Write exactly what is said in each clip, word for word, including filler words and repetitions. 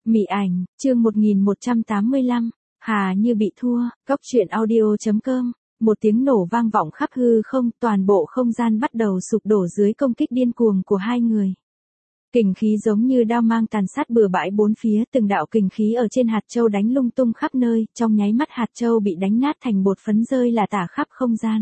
Mị ảnh, chương một nghìn một trăm tám mươi lăm, Hà Như bị thua, Cóc truyện audio chấm com, một tiếng nổ vang vọng khắp hư không, toàn bộ không gian bắt đầu sụp đổ dưới công kích điên cuồng của hai người. Kình khí giống như đao mang tàn sát bừa bãi bốn phía, từng đạo kình khí ở trên hạt châu đánh lung tung khắp nơi, trong nháy mắt hạt châu bị đánh nát thành bột phấn rơi là tả khắp không gian.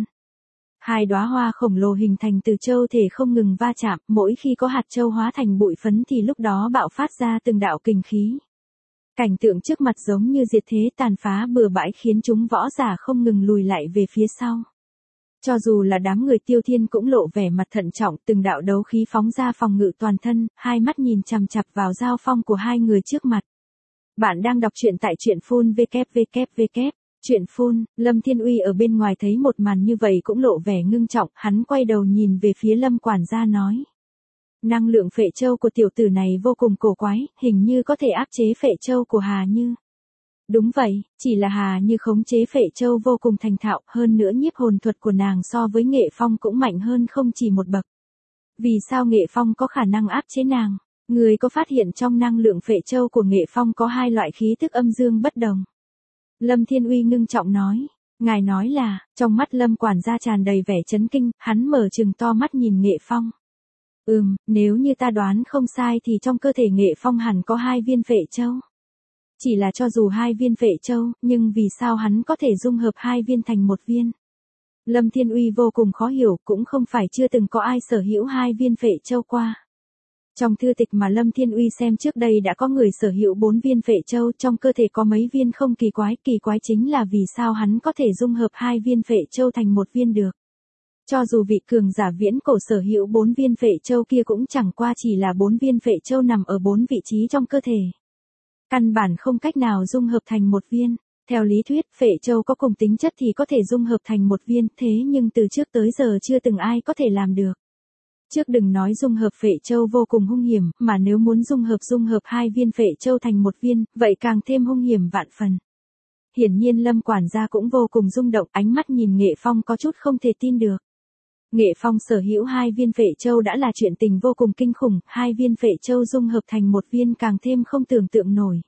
Hai đóa hoa khổng lồ hình thành từ châu thể không ngừng va chạm, mỗi khi có hạt châu hóa thành bụi phấn thì lúc đó bạo phát ra từng đạo kình khí. Cảnh tượng trước mặt giống như diệt thế tàn phá bừa bãi khiến chúng võ giả không ngừng lùi lại về phía sau. Cho dù là đám người Tiêu Thiên cũng lộ vẻ mặt thận trọng, từng đạo đấu khí phóng ra phòng ngự toàn thân, hai mắt nhìn chằm chằm vào giao phong của hai người trước mặt. Bạn đang đọc truyện tại truyện phun vê vê vê. Chuyện phun, Lâm Thiên Uy ở bên ngoài thấy một màn như vậy cũng lộ vẻ ngưng trọng, hắn quay đầu nhìn về phía Lâm quản gia nói. Năng lượng phệ châu của tiểu tử này vô cùng cổ quái, hình như có thể áp chế phệ châu của Hà Như. Đúng vậy, chỉ là Hà Như khống chế phệ châu vô cùng thành thạo, hơn nữa nhiếp hồn thuật của nàng so với Nghệ Phong cũng mạnh hơn không chỉ một bậc. Vì sao Nghệ Phong có khả năng áp chế nàng? Người có phát hiện trong năng lượng phệ châu của Nghệ Phong có hai loại khí tức âm dương bất đồng? Lâm Thiên Uy ngưng trọng nói, ngài nói là, trong mắt Lâm quản gia tràn đầy vẻ chấn kinh, hắn mở trừng to mắt nhìn Nghệ Phong. Ừm, nếu như ta đoán không sai thì trong cơ thể Nghệ Phong hẳn có hai viên phệ châu. Chỉ là cho dù hai viên phệ châu, nhưng vì sao hắn có thể dung hợp hai viên thành một viên? Lâm Thiên Uy vô cùng khó hiểu, cũng không phải chưa từng có ai sở hữu hai viên phệ châu qua. Trong thư tịch mà Lâm Thiên Uy xem trước đây đã có người sở hữu bốn viên phệ châu, trong cơ thể có mấy viên không kỳ quái, kỳ quái chính là vì sao hắn có thể dung hợp hai viên phệ châu thành một viên được. Cho dù vị cường giả viễn cổ sở hữu bốn viên phệ châu kia cũng chẳng qua chỉ là bốn viên phệ châu nằm ở bốn vị trí trong cơ thể. Căn bản không cách nào dung hợp thành một viên. Theo lý thuyết, phệ châu có cùng tính chất thì có thể dung hợp thành một viên, thế nhưng từ trước tới giờ chưa từng ai có thể làm được. Trước đừng nói dung hợp phệ châu vô cùng hung hiểm, mà nếu muốn dung hợp dung hợp hai viên phệ châu thành một viên, vậy càng thêm hung hiểm vạn phần. Hiển nhiên Lâm quản gia cũng vô cùng rung động, ánh mắt nhìn Nghệ Phong có chút không thể tin được. Nghệ Phong sở hữu hai viên phệ châu đã là chuyện tình vô cùng kinh khủng, hai viên phệ châu dung hợp thành một viên càng thêm không tưởng tượng nổi.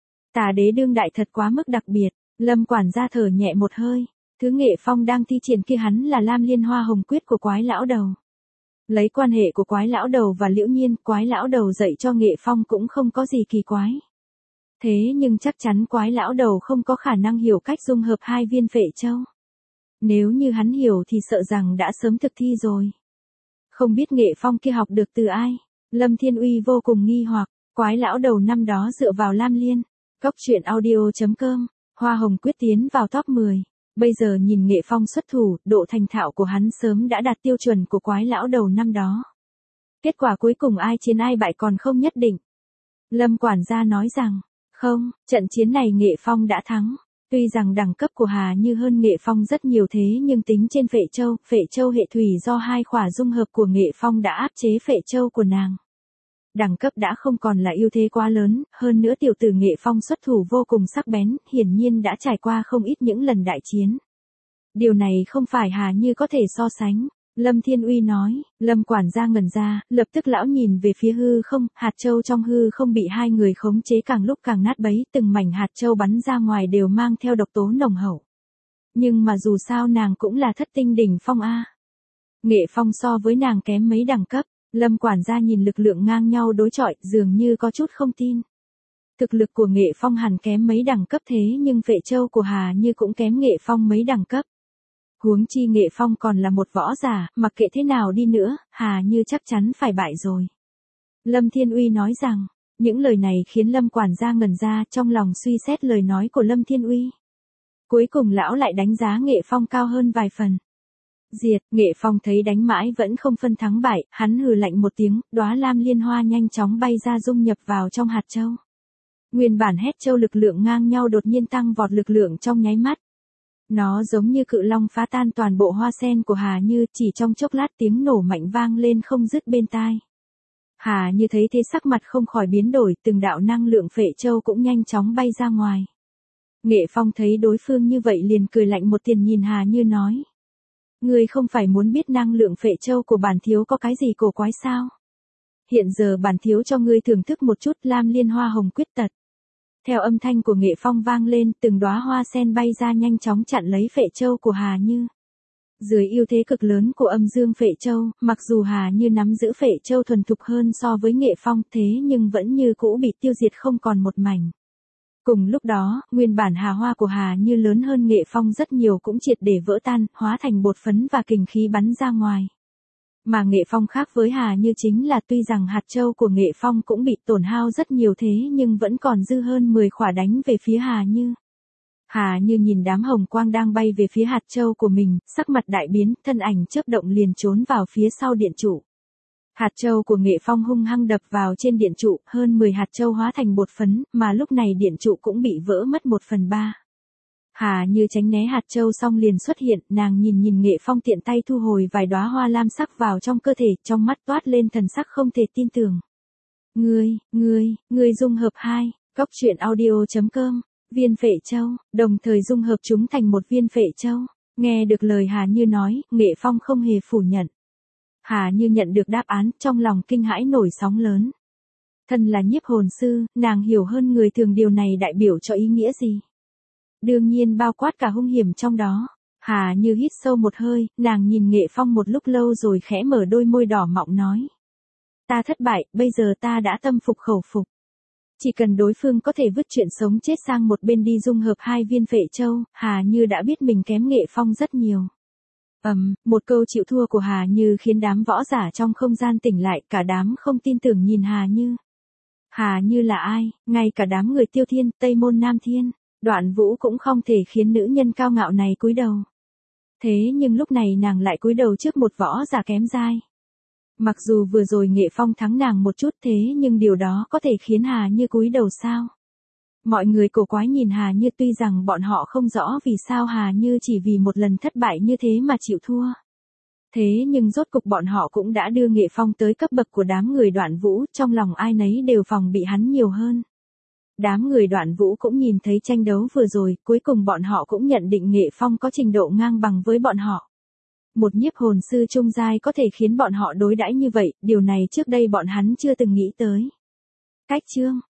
Tà đế đương đại thật quá mức đặc biệt, Lâm quản gia thở nhẹ một hơi, thứ Nghệ Phong đang thi triển kia hắn là Lam Liên Hoa Hồng Quyết của Quái Lão Đầu. Lấy quan hệ của Quái Lão Đầu và Liễu Nhiên, Quái Lão Đầu dạy cho Nghệ Phong cũng không có gì kỳ quái. Thế nhưng chắc chắn Quái Lão Đầu không có khả năng hiểu cách dung hợp hai viên phệ châu. Nếu như hắn hiểu thì sợ rằng đã sớm thực thi rồi. Không biết Nghệ Phong kia học được từ ai? Lâm Thiên Uy vô cùng nghi hoặc, Quái Lão Đầu năm đó dựa vào Lam Liên. Cóc truyện audio chấm com, Hoa Hồng Quyết tiến vào top mười. Bây giờ nhìn Nghệ Phong xuất thủ, độ thành thạo của hắn sớm đã đạt tiêu chuẩn của Quái Lão Đầu năm đó. Kết quả cuối cùng ai chiến ai bại còn không nhất định. Lâm quản gia nói rằng, không, trận chiến này Nghệ Phong đã thắng. Tuy rằng đẳng cấp của Hà Như hơn Nghệ Phong rất nhiều thế nhưng tính trên phệ châu, phệ châu hệ thủy do hai khỏa dung hợp của Nghệ Phong đã áp chế phệ châu của nàng. Đẳng cấp đã không còn là ưu thế quá lớn, hơn nữa tiểu tử Nghệ Phong xuất thủ vô cùng sắc bén, hiển nhiên đã trải qua không ít những lần đại chiến. Điều này không phải Hà Như có thể so sánh. Lâm Thiên Uy nói, Lâm quản gia ngẩn ra, lập tức lão nhìn về phía hư không, hạt châu trong hư không bị hai người khống chế càng lúc càng nát bấy, từng mảnh hạt châu bắn ra ngoài đều mang theo độc tố nồng hậu. Nhưng mà dù sao nàng cũng là thất tinh đỉnh phong A. Nghệ Phong so với nàng kém mấy đẳng cấp, Lâm quản gia nhìn lực lượng ngang nhau đối chọi, dường như có chút không tin. Thực lực của Nghệ Phong hẳn kém mấy đẳng cấp thế nhưng phệ châu của Hà Như cũng kém Nghệ Phong mấy đẳng cấp. Huống chi Nghệ Phong còn là một võ giả, mặc kệ thế nào đi nữa, Hà Như chắc chắn phải bại rồi. Lâm Thiên Uy nói rằng, những lời này khiến Lâm quản gia ngẩn ra, trong lòng suy xét lời nói của Lâm Thiên Uy. Cuối cùng lão lại đánh giá Nghệ Phong cao hơn vài phần. Diệt, Nghệ Phong thấy đánh mãi vẫn không phân thắng bại, hắn hừ lạnh một tiếng, đóa lam liên hoa nhanh chóng bay ra dung nhập vào trong hạt châu. Nguyên bản hét châu lực lượng ngang nhau đột nhiên tăng vọt lực lượng trong nháy mắt. Nó giống như cự long phá tan toàn bộ hoa sen của Hà Như, chỉ trong chốc lát tiếng nổ mạnh vang lên không dứt bên tai. Hà Như thấy thế sắc mặt không khỏi biến đổi, từng đạo năng lượng phệ châu cũng nhanh chóng bay ra ngoài. Nghệ Phong thấy đối phương như vậy liền cười lạnh một tiếng nhìn Hà Như nói. Ngươi không phải muốn biết năng lượng phệ châu của bản thiếu có cái gì cổ quái sao? Hiện giờ bản thiếu cho ngươi thưởng thức một chút Lam Liên Hoa Hồng Quyết tật. Theo âm thanh của Nghệ Phong vang lên, từng đóa hoa sen bay ra nhanh chóng chặn lấy Phệ Châu của Hà Như. Dưới ưu thế cực lớn của âm dương Phệ Châu, mặc dù Hà Như nắm giữ Phệ Châu thuần thục hơn so với Nghệ Phong thế nhưng vẫn như cũ bị tiêu diệt không còn một mảnh. Cùng lúc đó, nguyên bản hà hoa của Hà Như lớn hơn Nghệ Phong rất nhiều cũng triệt để vỡ tan, hóa thành bột phấn và kình khí bắn ra ngoài. Mà Nghệ Phong khác với Hà Như chính là tuy rằng hạt châu của Nghệ Phong cũng bị tổn hao rất nhiều thế nhưng vẫn còn dư hơn mười khỏa đánh về phía Hà Như. Hà Như nhìn đám hồng quang đang bay về phía hạt châu của mình, sắc mặt đại biến, thân ảnh chớp động liền trốn vào phía sau điện trụ. Hạt châu của Nghệ Phong hung hăng đập vào trên điện trụ, hơn mười hạt châu hóa thành bột phấn, mà lúc này điện trụ cũng bị vỡ mất một phần ba. Hà Như tránh né hạt châu xong liền xuất hiện, nàng nhìn nhìn Nghệ Phong tiện tay thu hồi vài đóa hoa lam sắc vào trong cơ thể, trong mắt toát lên thần sắc không thể tin tưởng. Ngươi, ngươi, ngươi dung hợp hai, cốc truyện audio chấm com, viên Phệ Châu, đồng thời dung hợp chúng thành một viên Phệ Châu. Nghe được lời Hà Như nói, Nghệ Phong không hề phủ nhận. Hà Như nhận được đáp án, trong lòng kinh hãi nổi sóng lớn. Thân là nhiếp hồn sư, nàng hiểu hơn người thường điều này đại biểu cho ý nghĩa gì. Đương nhiên bao quát cả hung hiểm trong đó. Hà Như hít sâu một hơi, nàng nhìn Nghệ Phong một lúc lâu rồi khẽ mở đôi môi đỏ mọng nói. Ta thất bại, bây giờ ta đã tâm phục khẩu phục. Chỉ cần đối phương có thể vứt chuyện sống chết sang một bên đi dung hợp hai viên Phệ Châu, Hà Như đã biết mình kém Nghệ Phong rất nhiều. Ầm, um, một câu chịu thua của Hà Như khiến đám võ giả trong không gian tỉnh lại, cả đám không tin tưởng nhìn Hà Như. Hà Như là ai? Ngay cả đám người Tiêu Thiên, Tây Môn Nam Thiên, Đoạn Vũ cũng không thể khiến nữ nhân cao ngạo này cúi đầu. Thế nhưng lúc này nàng lại cúi đầu trước một võ giả kém giai. Mặc dù vừa rồi Nghệ Phong thắng nàng một chút thế nhưng điều đó có thể khiến Hà Như cúi đầu sao? Mọi người cổ quái nhìn Hà Như, tuy rằng bọn họ không rõ vì sao Hà Như chỉ vì một lần thất bại như thế mà chịu thua. Thế nhưng rốt cục bọn họ cũng đã đưa Nghệ Phong tới cấp bậc của đám người Đoạn Vũ, trong lòng ai nấy đều phòng bị hắn nhiều hơn. Đám người Đoạn Vũ cũng nhìn thấy tranh đấu vừa rồi, cuối cùng bọn họ cũng nhận định Nghệ Phong có trình độ ngang bằng với bọn họ. Một nhiếp hồn sư trung giai có thể khiến bọn họ đối đãi như vậy, điều này trước đây bọn hắn chưa từng nghĩ tới. Cách chương